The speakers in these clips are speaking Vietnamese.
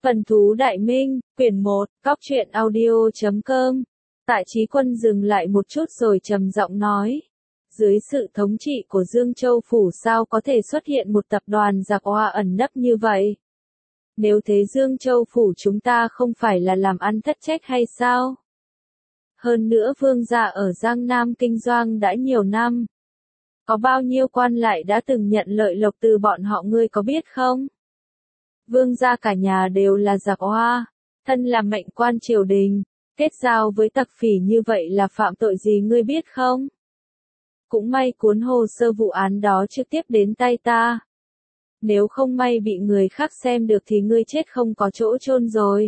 Vân Thú Đại Minh, quyển 1, Cóc truyện audio.com. Tại Chí Quân dừng lại một chút rồi trầm giọng nói. Dưới sự thống trị của Dương Châu Phủ sao có thể xuất hiện một tập đoàn giặc oa ẩn nấp như vậy? Nếu thế Dương Châu Phủ chúng ta không phải là làm ăn thất trách hay sao? Hơn nữa vương gia ở Giang Nam kinh doanh đã nhiều năm. Có bao nhiêu quan lại đã từng nhận lợi lộc từ bọn họ ngươi có biết không? Vương gia cả nhà đều là giặc oa, thân là mệnh quan triều đình, kết giao với tặc phỉ như vậy là phạm tội gì ngươi biết không? Cũng may cuốn hồ sơ vụ án đó trực tiếp đến tay ta. Nếu không may bị người khác xem được thì ngươi chết không có chỗ chôn rồi.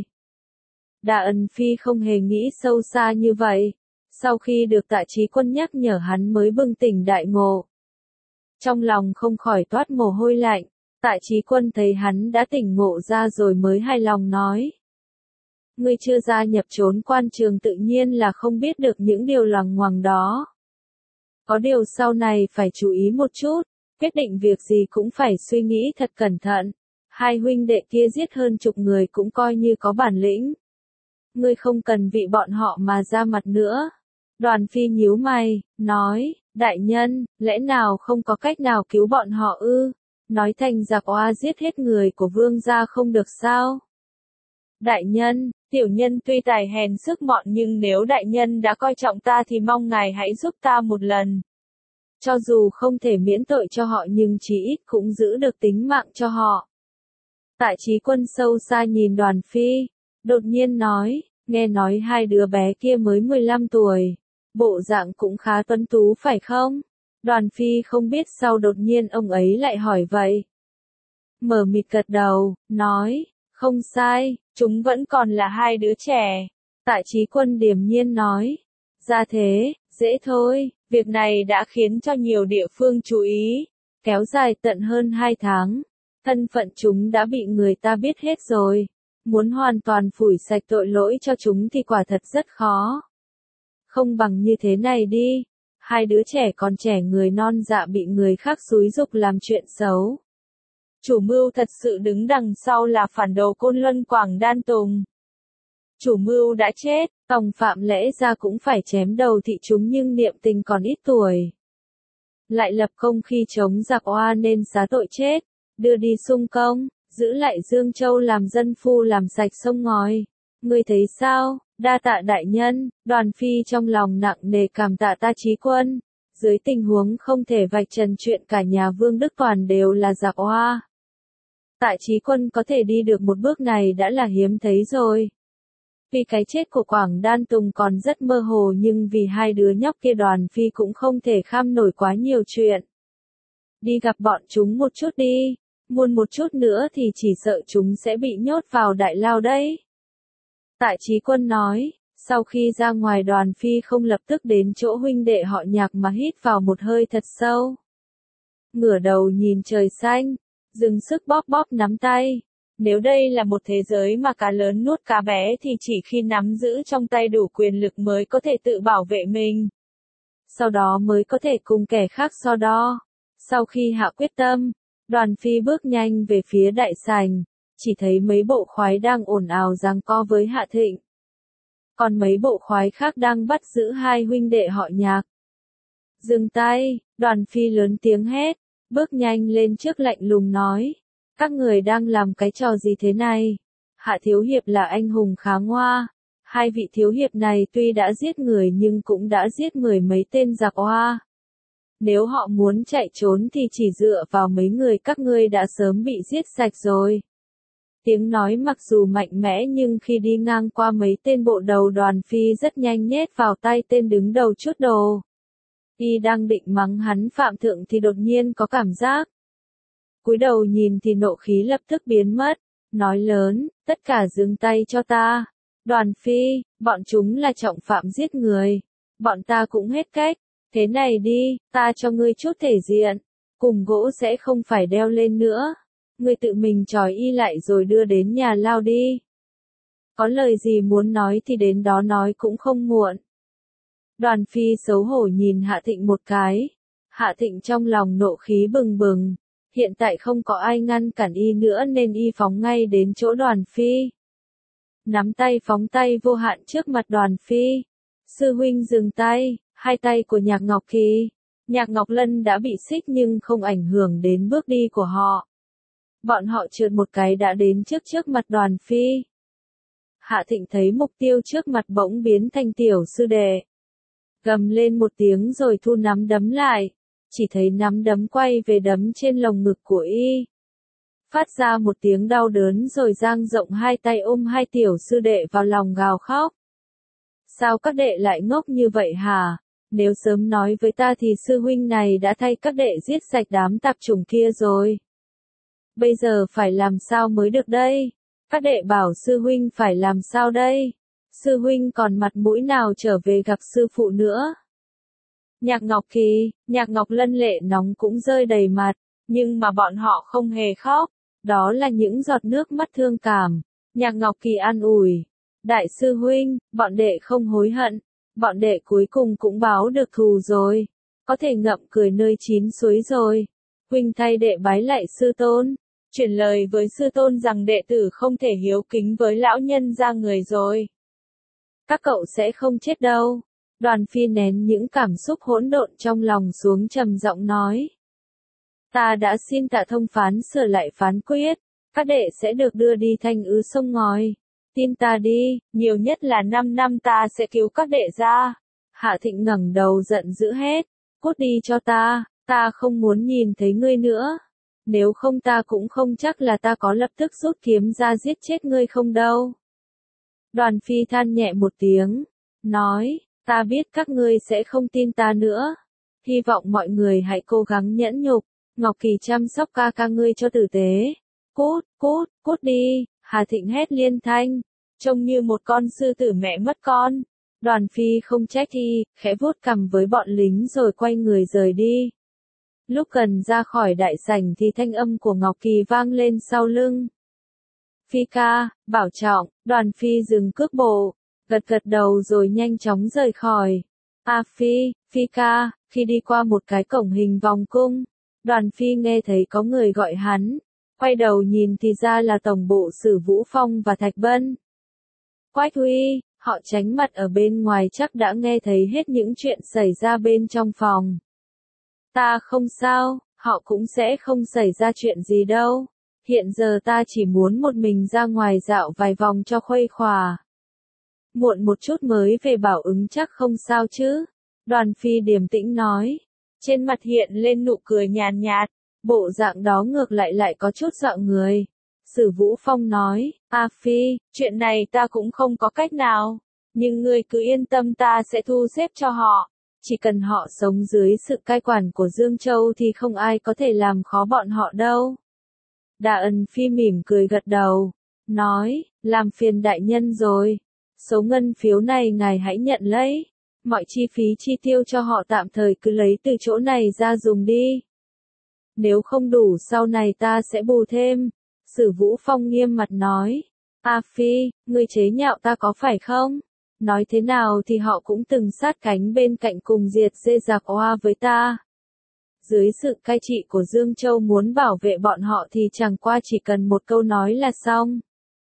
Đà Ân Phi không hề nghĩ sâu xa như vậy. Sau khi được Tạ Chí Quân nhắc nhở hắn mới bừng tỉnh đại ngộ. Trong lòng không khỏi toát mồ hôi lạnh. Tạ Chí Quân thấy hắn đã tỉnh ngộ ra rồi mới hài lòng nói. Ngươi chưa gia nhập trốn quan trường tự nhiên là không biết được những điều loằng ngoằng đó. Có điều sau này phải chú ý một chút, quyết định việc gì cũng phải suy nghĩ thật cẩn thận. Hai huynh đệ kia giết hơn chục người cũng coi như có bản lĩnh. Ngươi không cần vì bọn họ mà ra mặt nữa. Đoàn Phi nhíu mày, nói, đại nhân, lẽ nào không có cách nào cứu bọn họ ư? Nói thành giặc oa giết hết người của vương gia không được sao? Đại nhân, tiểu nhân tuy tài hèn sức mọn nhưng nếu đại nhân đã coi trọng ta thì mong ngài hãy giúp ta một lần. Cho dù không thể miễn tội cho họ nhưng chí ít cũng giữ được tính mạng cho họ. Tạ Chí Quân sâu xa nhìn Đoàn Phi, đột nhiên nói, nghe nói hai đứa bé kia mới 15 tuổi, bộ dạng cũng khá tuấn tú phải không? Đoàn Phi không biết sao đột nhiên ông ấy lại hỏi vậy. Mờ mịt gật đầu, nói, không sai, chúng vẫn còn là hai đứa trẻ. Tạ Chí Quân điềm nhiên nói, ra thế, dễ thôi, việc này đã khiến cho nhiều địa phương chú ý, kéo dài tận hơn 2 tháng. Thân phận chúng đã bị người ta biết hết rồi, muốn hoàn toàn phủi sạch tội lỗi cho chúng thì quả thật rất khó. Không bằng như thế này đi. Hai đứa trẻ còn trẻ người non dạ bị người khác xúi giục làm chuyện xấu. Chủ mưu thật sự đứng đằng sau là phản đồ Côn Luân Quảng Đan Tùng. Chủ mưu đã chết, tòng phạm lẽ ra cũng phải chém đầu thị chúng nhưng niệm tình còn ít tuổi. Lại lập công khi chống giặc oa nên xá tội chết, đưa đi xung công, giữ lại Dương Châu làm dân phu làm sạch sông ngòi. Ngươi thấy sao? Đa tạ đại nhân. Đoàn Phi trong lòng nặng nề cảm tạ Tạ Chí Quân. Dưới tình huống không thể vạch trần chuyện cả nhà Vương Đức Toàn đều là giặc oa, Tạ Chí Quân có thể đi được một bước này đã là hiếm thấy rồi. Vì cái chết của Quảng Đan Tùng còn rất mơ hồ nhưng vì hai đứa nhóc kia Đoàn Phi cũng không thể kham nổi quá nhiều chuyện. Đi gặp bọn chúng một chút đi, muộn một chút nữa thì chỉ sợ chúng sẽ bị nhốt vào đại lao đấy. Tạ Chí Quân nói, sau khi ra ngoài Đoàn Phi không lập tức đến chỗ huynh đệ họ Nhạc mà hít vào một hơi thật sâu. Ngửa đầu nhìn trời xanh, dừng sức bóp bóp nắm tay. Nếu đây là một thế giới mà cá lớn nuốt cá bé thì chỉ khi nắm giữ trong tay đủ quyền lực mới có thể tự bảo vệ mình. Sau đó mới có thể cùng kẻ khác so đo. Sau khi hạ quyết tâm, Đoàn Phi bước nhanh về phía đại sảnh, chỉ thấy mấy bộ khoái đang ồn ào giằng co với Hạ Thịnh. Còn mấy bộ khoái khác đang bắt giữ hai huynh đệ họ Nhạc. Dừng tay, Đoàn Phi lớn tiếng hét, bước nhanh lên trước lạnh lùng nói. Các người đang làm cái trò gì thế này? Hạ Thiếu Hiệp là anh hùng kháng oa. Hai vị thiếu hiệp này tuy đã giết người nhưng cũng đã giết mười mấy tên giặc oa. Nếu họ muốn chạy trốn thì chỉ dựa vào mấy người các ngươi đã sớm bị giết sạch rồi. Tiếng nói mặc dù mạnh mẽ nhưng khi đi ngang qua mấy tên bộ đầu Đoàn Phi rất nhanh nhét vào tay tên đứng đầu chút đồ. Y đang định mắng hắn phạm thượng thì đột nhiên có cảm giác. Cúi đầu nhìn thì nộ khí lập tức biến mất, nói lớn, tất cả dừng tay cho ta. Đoàn Phi, bọn chúng là trọng phạm giết người. Bọn ta cũng hết cách. Thế này đi, ta cho ngươi chút thể diện. Cùng gỗ sẽ không phải đeo lên nữa. Ngươi tự mình trói y lại rồi đưa đến nhà lao đi. Có lời gì muốn nói thì đến đó nói cũng không muộn. Đoàn Phi xấu hổ nhìn Hạ Thịnh một cái. Hạ Thịnh trong lòng nộ khí bừng bừng. Hiện tại không có ai ngăn cản y nữa nên y phóng ngay đến chỗ Đoàn Phi. Nắm tay phóng tay vô hạn trước mặt Đoàn Phi. Sư huynh dừng tay, hai tay của Nhạc Ngọc Kỳ. Nhạc Ngọc Lân đã bị xích nhưng không ảnh hưởng đến bước đi của họ. Bọn họ trượt một cái đã đến trước mặt Đoàn Phi. Hạ Thịnh thấy mục tiêu trước mặt bỗng biến thành tiểu sư đệ. Gầm lên một tiếng rồi thu nắm đấm lại. Chỉ thấy nắm đấm quay về đấm trên lồng ngực của y. Phát ra một tiếng đau đớn rồi dang rộng hai tay ôm hai tiểu sư đệ vào lòng gào khóc. Sao các đệ lại ngốc như vậy hả? Nếu sớm nói với ta thì sư huynh này đã thay các đệ giết sạch đám tạp chủng kia rồi. Bây giờ phải làm sao mới được đây? Các đệ bảo sư huynh phải làm sao đây? Sư huynh còn mặt mũi nào trở về gặp sư phụ nữa? Nhạc Ngọc Kỳ, Nhạc Ngọc Lân lệ nóng cũng rơi đầy mặt, nhưng mà bọn họ không hề khóc. Đó là những giọt nước mắt thương cảm. Nhạc Ngọc Kỳ an ủi. Đại sư huynh, bọn đệ không hối hận. Bọn đệ cuối cùng cũng báo được thù rồi. Có thể ngậm cười nơi chín suối rồi. Huynh thay đệ bái lại sư tôn. Chuyển lời với sư tôn rằng đệ tử không thể hiếu kính với lão nhân ra người rồi. Các cậu sẽ không chết đâu. Đoàn Phi nén những cảm xúc hỗn độn trong lòng xuống trầm giọng nói. Ta đã xin Tạ Thông phán sửa lại phán quyết. Các đệ sẽ được đưa đi Thanh Ứ sông ngòi. Tin ta đi, nhiều nhất là 5 năm ta sẽ cứu các đệ ra. Hạ Thịnh ngẩng đầu giận dữ hét. Cút đi cho ta không muốn nhìn thấy ngươi nữa. Nếu không ta cũng không chắc là ta có lập tức rút kiếm ra giết chết ngươi không đâu. Đoàn Phi than nhẹ một tiếng. Nói, ta biết các ngươi sẽ không tin ta nữa. Hy vọng mọi người hãy cố gắng nhẫn nhục. Ngọc Kỳ chăm sóc ca ca ngươi cho tử tế. Cút đi, Hà Thịnh hét liên thanh. Trông như một con sư tử mẹ mất con. Đoàn Phi không trách y, khẽ vuốt cằm với bọn lính rồi quay người rời đi. Lúc gần ra khỏi đại sảnh thì thanh âm của Ngọc Kỳ vang lên sau lưng. Phi ca, bảo trọng, Đoàn Phi dừng cước bộ, gật đầu rồi nhanh chóng rời khỏi. Phi ca, khi đi qua một cái cổng hình vòng cung, Đoàn Phi nghe thấy có người gọi hắn, quay đầu nhìn thì ra là tổng bộ Sử Vũ Phong và Thạch Bân. Quách Huy, họ tránh mặt ở bên ngoài chắc đã nghe thấy hết những chuyện xảy ra bên trong phòng. Ta không sao, họ cũng sẽ không xảy ra chuyện gì đâu. Hiện giờ ta chỉ muốn một mình ra ngoài dạo vài vòng cho khuây khỏa. Muộn một chút mới về Bảo Ứng chắc không sao chứ. Đoàn Phi điềm tĩnh nói. Trên mặt hiện lên nụ cười nhàn nhạt. Bộ dạng đó ngược lại có chút dọa người. Sử Vũ Phong nói. Phi, chuyện này ta cũng không có cách nào. Nhưng ngươi cứ yên tâm ta sẽ thu xếp cho họ. Chỉ cần họ sống dưới sự cai quản của Dương Châu thì không ai có thể làm khó bọn họ đâu. Đà Ân Phi mỉm cười gật đầu. Nói, làm phiền đại nhân rồi. Số ngân phiếu này ngài hãy nhận lấy. Mọi chi phí chi tiêu cho họ tạm thời cứ lấy từ chỗ này ra dùng đi. Nếu không đủ sau này ta sẽ bù thêm. Sử Vũ Phong nghiêm mặt nói. Phi, ngươi chế nhạo ta có phải không? Nói thế nào thì họ cũng từng sát cánh bên cạnh cùng diệt dê giặc oa với ta. Dưới sự cai trị của Dương Châu muốn bảo vệ bọn họ thì chẳng qua chỉ cần một câu nói là xong.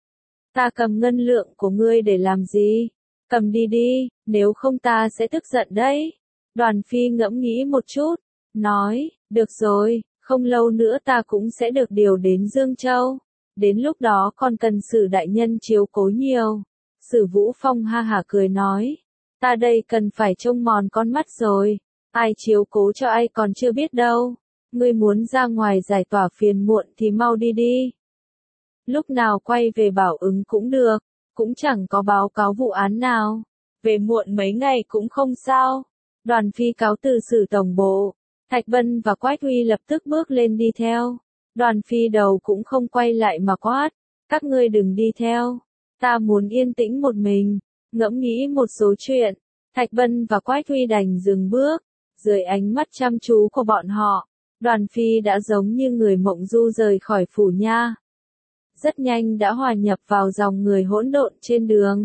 Ta cầm ngân lượng của ngươi để làm gì? Cầm đi, nếu không ta sẽ tức giận đấy. Đoàn Phi ngẫm nghĩ một chút, nói, được rồi, không lâu nữa ta cũng sẽ được điều đến Dương Châu. Đến lúc đó còn cần Sử đại nhân chiếu cố nhiều. Sử Vũ Phong ha hả cười nói, ta đây cần phải trông mòn con mắt rồi. Ai chiếu cố cho ai còn chưa biết đâu. Ngươi muốn ra ngoài giải tỏa phiền muộn thì mau đi. Lúc nào quay về Bảo Ứng cũng được, cũng chẳng có báo cáo vụ án nào. Về muộn mấy ngày cũng không sao. Đoàn Phi cáo từ Sử tổng bộ. Thạch Bân và Quách Huy lập tức bước lên đi theo. Đoàn Phi đầu cũng không quay lại mà quát. Các ngươi đừng đi theo. Ta muốn yên tĩnh một mình. Ngẫm nghĩ một số chuyện. Thạch Bân và Quách Huy đành dừng bước. Dưới ánh mắt chăm chú của bọn họ, Đoàn Phi đã giống như người mộng du rời khỏi phủ nha. Rất nhanh đã hòa nhập vào dòng người hỗn độn trên đường.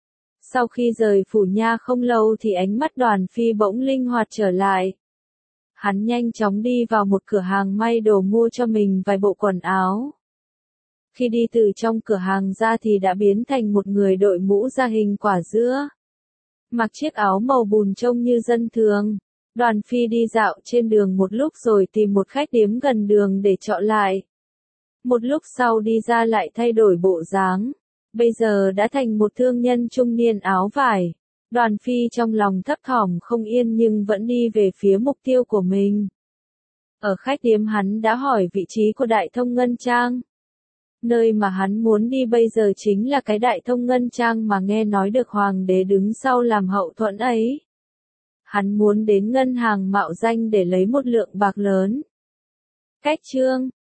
Sau khi rời phủ nha không lâu thì ánh mắt Đoàn Phi bỗng linh hoạt trở lại. Hắn nhanh chóng đi vào một cửa hàng may đồ mua cho mình vài bộ quần áo. Khi đi từ trong cửa hàng ra thì đã biến thành một người đội mũ da hình quả dứa. Mặc chiếc áo màu bùn trông như dân thường. Đoàn Phi đi dạo trên đường một lúc rồi tìm một khách điếm gần đường để trọ lại. Một lúc sau đi ra lại thay đổi bộ dáng. Bây giờ đã thành một thương nhân trung niên áo vải. Đoàn Phi trong lòng thấp thỏm không yên nhưng vẫn đi về phía mục tiêu của mình. Ở khách điếm hắn đã hỏi vị trí của Đại Thông Ngân Trang. Nơi mà hắn muốn đi bây giờ chính là cái Đại Thông Ngân Trang mà nghe nói được hoàng đế đứng sau làm hậu thuẫn ấy. Hắn muốn đến ngân hàng mạo danh để lấy một lượng bạc lớn. Cách chương